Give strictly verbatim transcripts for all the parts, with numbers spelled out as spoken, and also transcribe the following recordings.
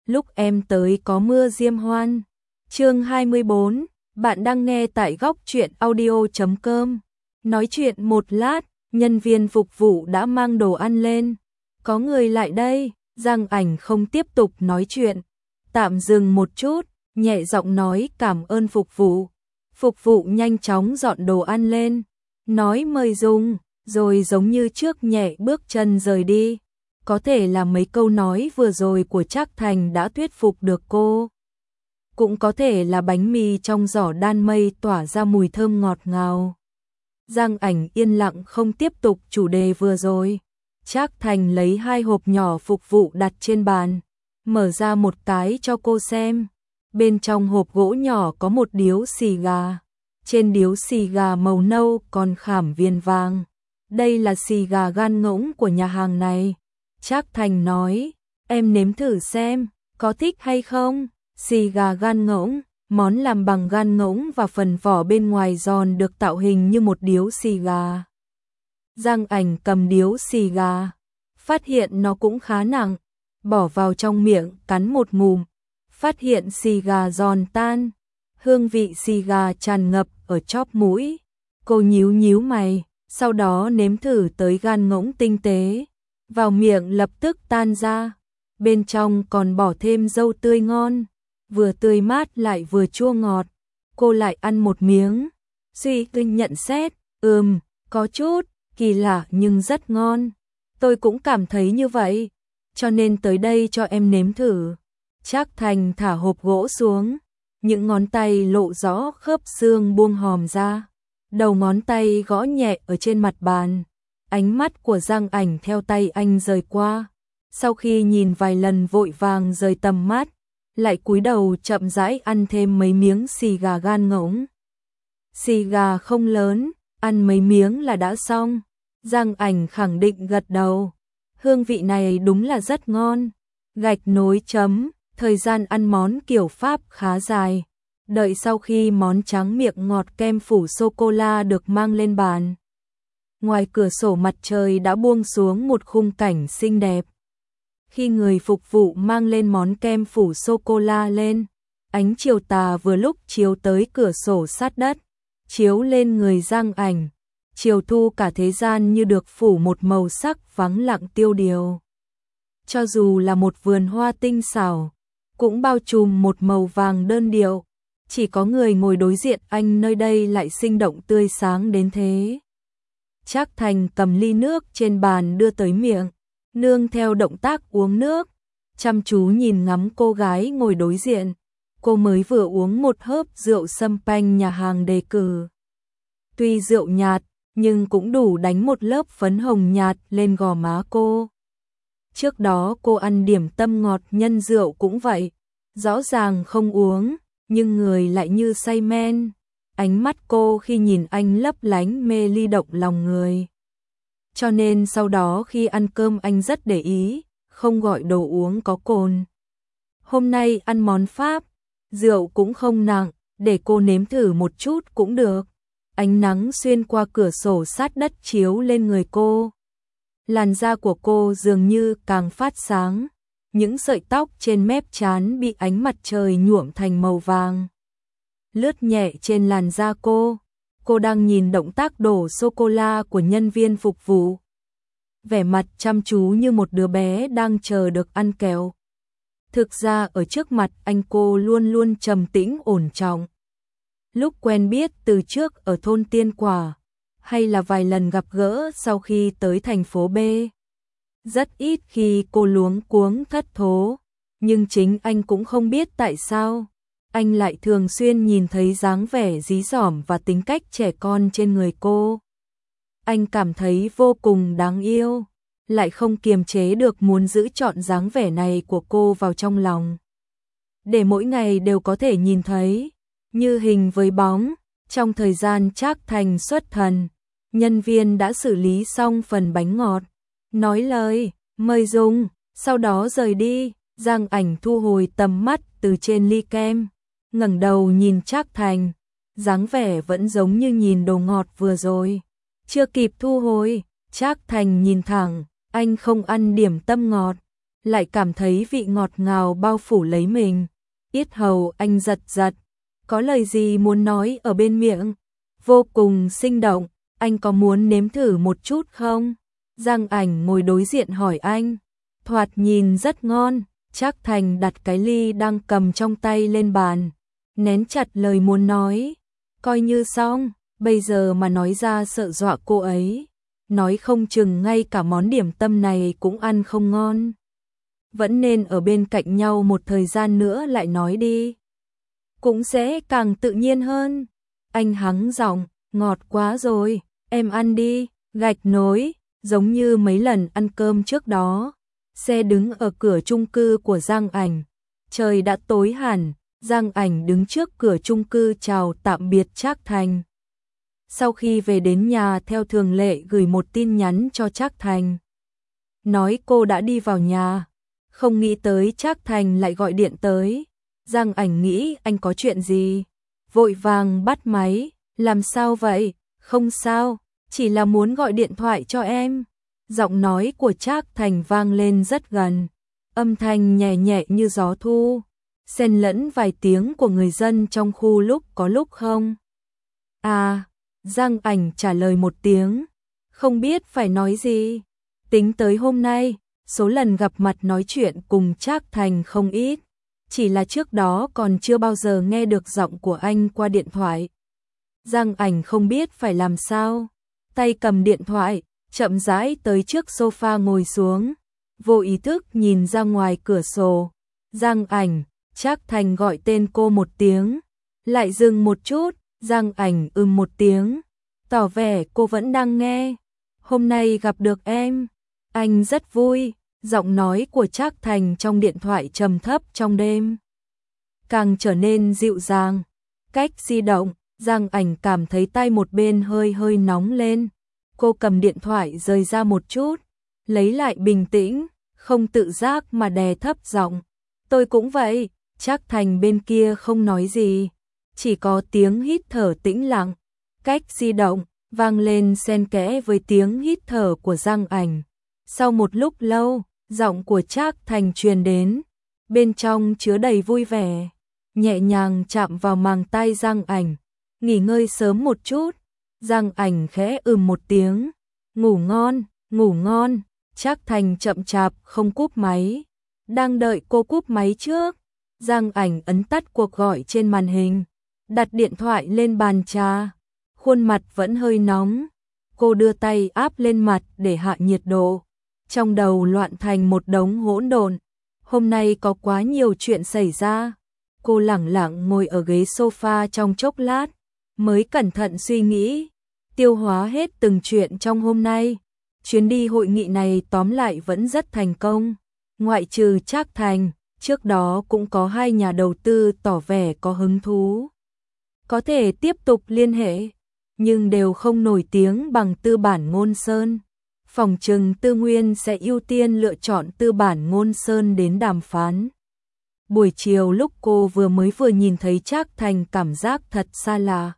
lúc em tới có mưa diêm hoan. Chương hai mươi bốn, bạn đang nghe tại góc truyện audio chấm com. Nói chuyện một lát, nhân viên phục vụ đã mang đồ ăn lên. Có người lại đây, Giang Ảnh không tiếp tục nói chuyện, tạm dừng một chút, nhẹ giọng nói cảm ơn phục vụ. Phục vụ nhanh chóng dọn đồ ăn lên, nói mời dùng, rồi giống như trước nhẹ bước chân rời đi. Có thể là mấy câu nói vừa rồi của Trác Thành đã thuyết phục được cô. Cũng có thể là bánh mì trong giỏ đan mây tỏa ra mùi thơm ngọt ngào. Giang Ảnh yên lặng không tiếp tục chủ đề vừa rồi. Trác Thành lấy hai hộp nhỏ phục vụ đặt trên bàn, mở ra một cái cho cô xem. Bên trong hộp gỗ nhỏ có một điếu xì gà. Trên điếu xì gà màu nâu còn khảm viên vàng. Đây là xì gà gan ngỗng của nhà hàng này. Trác Thành nói, em nếm thử xem, có thích hay không? Xì gà gan ngỗng, món làm bằng gan ngỗng và phần vỏ bên ngoài giòn được tạo hình như một điếu xì gà. Giang Ảnh cầm điếu xì gà, phát hiện nó cũng khá nặng, bỏ vào trong miệng cắn một ngụm, phát hiện xì gà giòn tan, hương vị xì gà tràn ngập ở chóp mũi. Cô nhíu nhíu mày, sau đó nếm thử tới gan ngỗng tinh tế, vào miệng lập tức tan ra, bên trong còn bỏ thêm dâu tươi ngon, vừa tươi mát lại vừa chua ngọt. Cô lại ăn một miếng, suy kinh nhận xét, ừm, có chút kỳ lạ nhưng rất ngon. Tôi cũng cảm thấy như vậy, cho nên tới đây cho em nếm thử. Trác Thành thả hộp gỗ xuống, những ngón tay lộ rõ khớp xương buông hòm ra, đầu ngón tay gõ nhẹ ở trên mặt bàn. Ánh mắt của Giang Ảnh theo tay anh rời qua, sau khi nhìn vài lần vội vàng rời tầm mắt, lại cúi đầu chậm rãi ăn thêm mấy miếng xì gà gan ngỗng. Xì gà không lớn, ăn mấy miếng là đã xong. Giang Ảnh khẳng định gật đầu, hương vị này đúng là rất ngon. Gạch nối chấm, thời gian ăn món kiểu Pháp khá dài, đợi sau khi món tráng miệng ngọt kem phủ sô-cô-la được mang lên bàn. Ngoài cửa sổ mặt trời đã buông xuống một khung cảnh xinh đẹp. Khi người phục vụ mang lên món kem phủ sô-cô-la lên, ánh chiều tà vừa lúc chiếu tới cửa sổ sát đất, chiếu lên người Giang Ảnh. Chiều thu cả thế gian như được phủ một màu sắc vắng lặng tiêu điều. Cho dù là một vườn hoa tinh xảo, cũng bao trùm một màu vàng đơn điệu. Chỉ có người ngồi đối diện anh nơi đây lại sinh động tươi sáng đến thế. Trác Thành cầm ly nước trên bàn đưa tới miệng, nương theo động tác uống nước, chăm chú nhìn ngắm cô gái ngồi đối diện. Cô mới vừa uống một hớp rượu sâm panh nhà hàng đề cử. Tuy rượu nhạt, nhưng cũng đủ đánh một lớp phấn hồng nhạt lên gò má cô. Trước đó cô ăn điểm tâm ngọt nhân rượu cũng vậy, rõ ràng không uống, nhưng người lại như say men. Ánh mắt cô khi nhìn anh lấp lánh mê ly động lòng người. Cho nên sau đó khi ăn cơm anh rất để ý, không gọi đồ uống có cồn. Hôm nay ăn món Pháp, rượu cũng không nặng, để cô nếm thử một chút cũng được. Ánh nắng xuyên qua cửa sổ sát đất chiếu lên người cô. Làn da của cô dường như càng phát sáng, những sợi tóc trên mép trán bị ánh mặt trời nhuộm thành màu vàng. Lướt nhẹ trên làn da cô, cô đang nhìn động tác đổ sô-cô-la của nhân viên phục vụ. Vẻ mặt chăm chú như một đứa bé đang chờ được ăn kẹo. Thực ra ở trước mặt anh cô luôn luôn trầm tĩnh ổn trọng. Lúc quen biết từ trước ở thôn Tiên Quả, hay là vài lần gặp gỡ sau khi tới thành phố B. Rất ít khi cô luống cuống thất thố, nhưng chính anh cũng không biết tại sao. Anh lại thường xuyên nhìn thấy dáng vẻ dí dỏm và tính cách trẻ con trên người cô. Anh cảm thấy vô cùng đáng yêu, lại không kiềm chế được muốn giữ trọn dáng vẻ này của cô vào trong lòng. Để mỗi ngày đều có thể nhìn thấy, như hình với bóng. Trong thời gian Trác Thành xuất thần, nhân viên đã xử lý xong phần bánh ngọt, nói lời mời dùng, sau đó rời đi. Giang Ảnh thu hồi tầm mắt từ trên ly kem, ngẩng đầu nhìn Trác Thành, dáng vẻ vẫn giống như nhìn đồ ngọt vừa rồi. Chưa kịp thu hồi, Trác Thành nhìn thẳng, anh không ăn điểm tâm ngọt. lại cảm thấy vị ngọt ngào bao phủ lấy mình. Yết hầu anh giật giật, có lời gì muốn nói ở bên miệng, vô cùng sinh động, anh có muốn nếm thử một chút không? Giang Ảnh ngồi đối diện hỏi anh, thoạt nhìn rất ngon. Trác Thành đặt cái ly đang cầm trong tay lên bàn, nén chặt lời muốn nói, coi như xong, bây giờ mà nói ra sợ dọa cô ấy, nói không chừng ngay cả món điểm tâm này cũng ăn không ngon. Vẫn nên ở bên cạnh nhau một thời gian nữa lại nói đi, cũng sẽ càng tự nhiên hơn. Anh hắng giọng, ngọt quá rồi, em ăn đi. Gạch nối, giống như mấy lần ăn cơm trước đó. Xe đứng ở cửa chung cư của Giang Ảnh. Trời đã tối hẳn, Giang Ảnh đứng trước cửa chung cư chào tạm biệt Trác Thành. Sau khi về đến nhà theo thường lệ gửi một tin nhắn cho Trác Thành, nói cô đã đi vào nhà. Không nghĩ tới Trác Thành lại gọi điện tới. Giang Ảnh nghĩ anh có chuyện gì, vội vàng bắt máy. Làm sao vậy? Không sao, chỉ là muốn gọi điện thoại cho em. Giọng nói của Trác Thành vang lên rất gần, âm thanh nhẹ nhẹ như gió thu, xen lẫn vài tiếng của người dân trong khu lúc có lúc không. À, Giang Ảnh trả lời một tiếng, không biết phải nói gì. Tính tới hôm nay, số lần gặp mặt nói chuyện cùng Trác Thành không ít, chỉ là trước đó còn chưa bao giờ nghe được giọng của anh qua điện thoại. Giang Ảnh không biết phải làm sao, tay cầm điện thoại, chậm rãi tới trước sofa ngồi xuống, vô ý thức nhìn ra ngoài cửa sổ. Giang Ảnh, Trác Thành gọi tên cô một tiếng, lại dừng một chút. Giang Ảnh ừm một tiếng, tỏ vẻ cô vẫn đang nghe. Hôm nay gặp được em, anh rất vui. Giọng nói của Trác Thành trong điện thoại trầm thấp trong đêm, càng trở nên dịu dàng. Cách di động, Giang Ảnh cảm thấy tay một bên hơi hơi nóng lên. Cô cầm điện thoại rời ra một chút, lấy lại bình tĩnh, không tự giác mà đè thấp giọng. Tôi cũng vậy. Trác Thành bên kia không nói gì, chỉ có tiếng hít thở tĩnh lặng. Cách di động, vang lên xen kẽ với tiếng hít thở của Giang Ảnh. Sau một lúc lâu, giọng của Trác Thành truyền đến, bên trong chứa đầy vui vẻ, nhẹ nhàng chạm vào màng tay Giang Ảnh. Nghỉ ngơi sớm một chút. Giang Ảnh khẽ ừm một tiếng, ngủ ngon, ngủ ngon. Trác Thành chậm chạp không cúp máy, đang đợi cô cúp máy trước. Giang Ảnh ấn tắt cuộc gọi trên màn hình, đặt điện thoại lên bàn trà, khuôn mặt vẫn hơi nóng. Cô đưa tay áp lên mặt để hạ nhiệt độ, trong đầu loạn thành một đống hỗn độn. Hôm nay có quá nhiều chuyện xảy ra. Cô lẳng lặng ngồi ở ghế sofa trong chốc lát, mới cẩn thận suy nghĩ, tiêu hóa hết từng chuyện trong hôm nay. Chuyến đi hội nghị này tóm lại vẫn rất thành công. Ngoại trừ Trác Thành, trước đó cũng có hai nhà đầu tư tỏ vẻ có hứng thú, có thể tiếp tục liên hệ, nhưng đều không nổi tiếng bằng Tư bản Ngôn Sơn. Phòng trừng Tư Nguyên sẽ ưu tiên lựa chọn Tư bản Ngôn Sơn đến đàm phán. Buổi chiều lúc cô vừa mới vừa nhìn thấy Trác Thành, cảm giác thật xa lạ.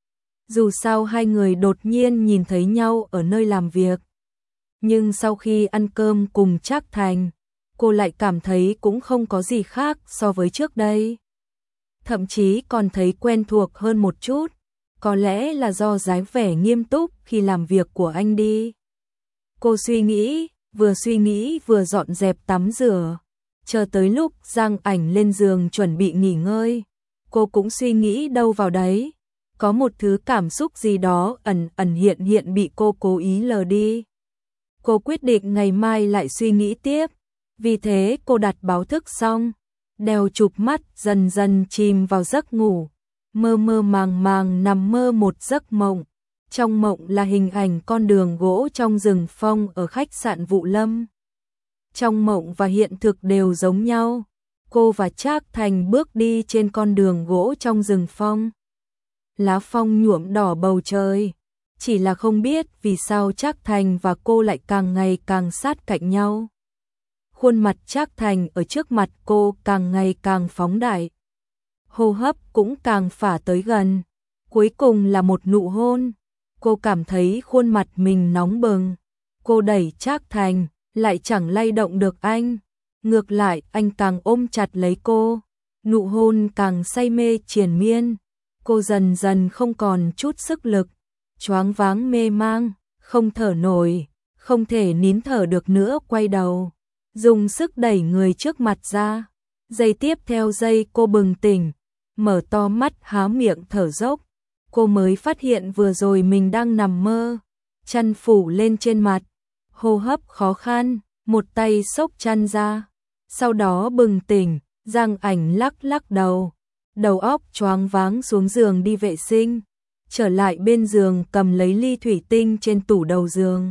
Dù sao hai người đột nhiên nhìn thấy nhau ở nơi làm việc, nhưng sau khi ăn cơm cùng Trác Thành, cô lại cảm thấy cũng không có gì khác so với trước đây. Thậm chí còn thấy quen thuộc hơn một chút, có lẽ là do dáng vẻ nghiêm túc khi làm việc của anh đi. Cô suy nghĩ, vừa suy nghĩ vừa dọn dẹp tắm rửa, chờ tới lúc Giang Ảnh lên giường chuẩn bị nghỉ ngơi, cô cũng suy nghĩ đâu vào đấy. Có một thứ cảm xúc gì đó ẩn ẩn hiện hiện bị cô cố ý lờ đi. Cô quyết định ngày mai lại suy nghĩ tiếp. Vì thế cô đặt báo thức xong, đeo chụp mắt dần dần chìm vào giấc ngủ, mơ mơ màng màng nằm mơ một giấc mộng. Trong mộng là hình ảnh con đường gỗ trong rừng phong ở khách sạn Vũ Lâm. Trong mộng và hiện thực đều giống nhau. Cô và Trác Thành bước đi trên con đường gỗ trong rừng phong. Lá phong nhuộm đỏ bầu trời. Chỉ là không biết vì sao Trác Thành và cô lại càng ngày càng sát cạnh nhau. Khuôn mặt Trác Thành ở trước mặt cô càng ngày càng phóng đại, hô hấp cũng càng phả tới gần. Cuối cùng là một nụ hôn. Cô cảm thấy khuôn mặt mình nóng bừng. Cô đẩy Trác Thành, lại chẳng lay động được anh. Ngược lại, anh càng ôm chặt lấy cô, nụ hôn càng say mê triền miên. Cô dần dần không còn chút sức lực, choáng váng mê mang, không thở nổi, không thể nín thở được nữa, quay đầu, dùng sức đẩy người trước mặt ra. Giây tiếp theo giây cô bừng tỉnh, mở to mắt há miệng thở dốc. Cô mới phát hiện vừa rồi mình đang nằm mơ, chăn phủ lên trên mặt, hô hấp khó khăn, một tay xốc chăn ra. Sau đó bừng tỉnh, Giang Ảnh lắc lắc đầu, đầu óc choáng váng xuống giường đi vệ sinh, trở lại bên giường cầm lấy ly thủy tinh trên tủ đầu giường.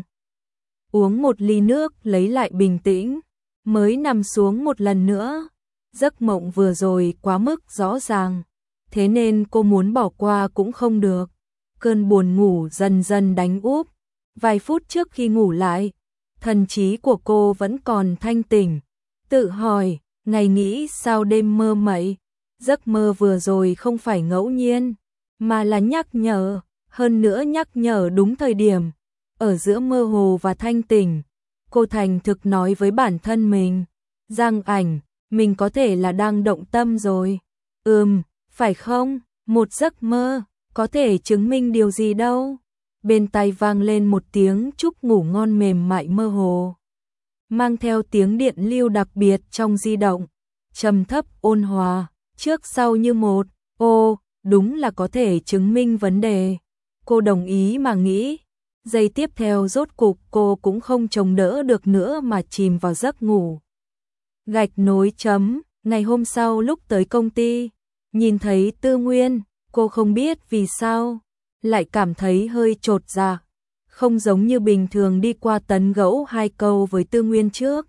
Uống một ly nước lấy lại bình tĩnh, mới nằm xuống một lần nữa. Giấc mộng vừa rồi quá mức rõ ràng, thế nên cô muốn bỏ qua cũng không được. Cơn buồn ngủ dần dần đánh úp, vài phút trước khi ngủ lại, thần trí của cô vẫn còn thanh tỉnh. Tự hỏi, ngày nghĩ sao đêm mơ mậy, giấc mơ vừa rồi không phải ngẫu nhiên, mà là nhắc nhở, hơn nữa nhắc nhở đúng thời điểm. Ở giữa mơ hồ và thanh tỉnh, cô thành thực nói với bản thân mình, Giang Ảnh, mình có thể là đang động tâm rồi. Ừm, phải không? Một giấc mơ, có thể chứng minh điều gì đâu. Bên tai vang lên một tiếng chúc ngủ ngon mềm mại mơ hồ, mang theo tiếng điện lưu đặc biệt trong di động, trầm thấp ôn hòa, trước sau như một. Ô, đúng là có thể chứng minh vấn đề. Cô đồng ý mà nghĩ. Giây tiếp theo rốt cục cô cũng không chống đỡ được nữa mà chìm vào giấc ngủ. Gạch nối chấm, ngày hôm sau lúc tới công ty, nhìn thấy Tư Nguyên, cô không biết vì sao, lại cảm thấy hơi chột dạ, không giống như bình thường đi qua tán gẫu hai câu với Tư Nguyên trước,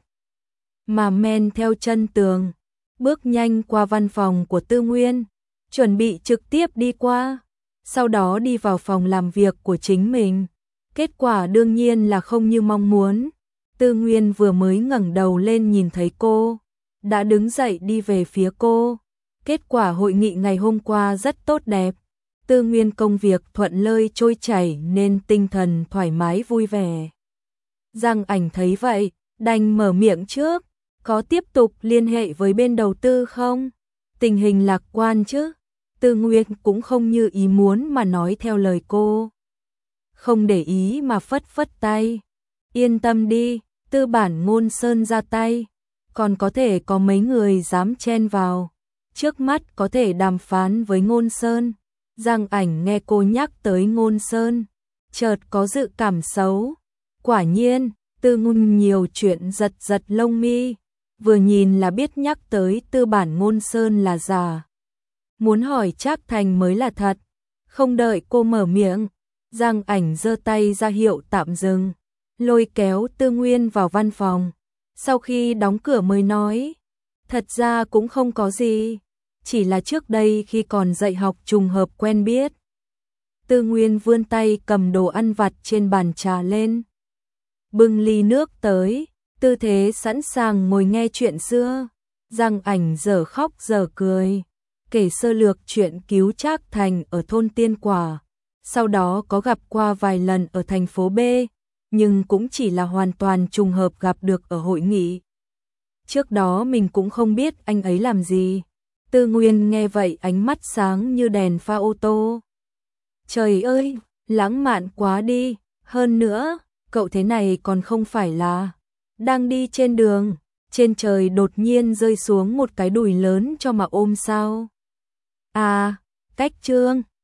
mà men theo chân tường, bước nhanh qua văn phòng của Tư Nguyên, chuẩn bị trực tiếp đi qua, sau đó đi vào phòng làm việc của chính mình. Kết quả đương nhiên là không như mong muốn. Tư Nguyên vừa mới ngẩng đầu lên nhìn thấy cô, đã đứng dậy đi về phía cô. Kết quả hội nghị ngày hôm qua rất tốt đẹp. Tư Nguyên công việc thuận lợi trôi chảy nên tinh thần thoải mái vui vẻ. Giang Ảnh thấy vậy, đành mở miệng trước, có tiếp tục liên hệ với bên đầu tư không? Tình hình lạc quan chứ? Tư Nguyên cũng không như ý muốn mà nói theo lời cô. Không để ý mà phất phất tay. Yên tâm đi, tư bản Ngôn Sơn ra tay, còn có thể có mấy người dám chen vào. Trước mắt có thể đàm phán với Ngôn Sơn. Giang Ảnh nghe cô nhắc tới Ngôn Sơn, chợt có dự cảm xấu. Quả nhiên, Tư Ngôn nhiều chuyện giật giật lông mi, vừa nhìn là biết nhắc tới tư bản Ngôn Sơn là giả. Muốn hỏi Trác Thành mới là thật. Không đợi cô mở miệng, Giang Ảnh giơ tay ra hiệu tạm dừng, lôi kéo Tư Nguyên vào văn phòng. Sau khi đóng cửa mới nói, thật ra cũng không có gì, chỉ là trước đây khi còn dạy học trùng hợp quen biết. Tư Nguyên vươn tay cầm đồ ăn vặt trên bàn trà lên, bưng ly nước tới, tư thế sẵn sàng ngồi nghe chuyện xưa. Giang Ảnh dở khóc dở cười, kể sơ lược chuyện cứu Trác Thành ở thôn Tiên Quả. Sau đó có gặp qua vài lần ở thành phố B, nhưng cũng chỉ là hoàn toàn trùng hợp gặp được ở hội nghị. Trước đó mình cũng không biết anh ấy làm gì. Tư Nguyên nghe vậy ánh mắt sáng như đèn pha ô tô. Trời ơi, lãng mạn quá đi, hơn nữa, cậu thế này còn không phải là đang đi trên đường, trên trời đột nhiên rơi xuống một cái đùi lớn cho mà ôm sao? À, cách trương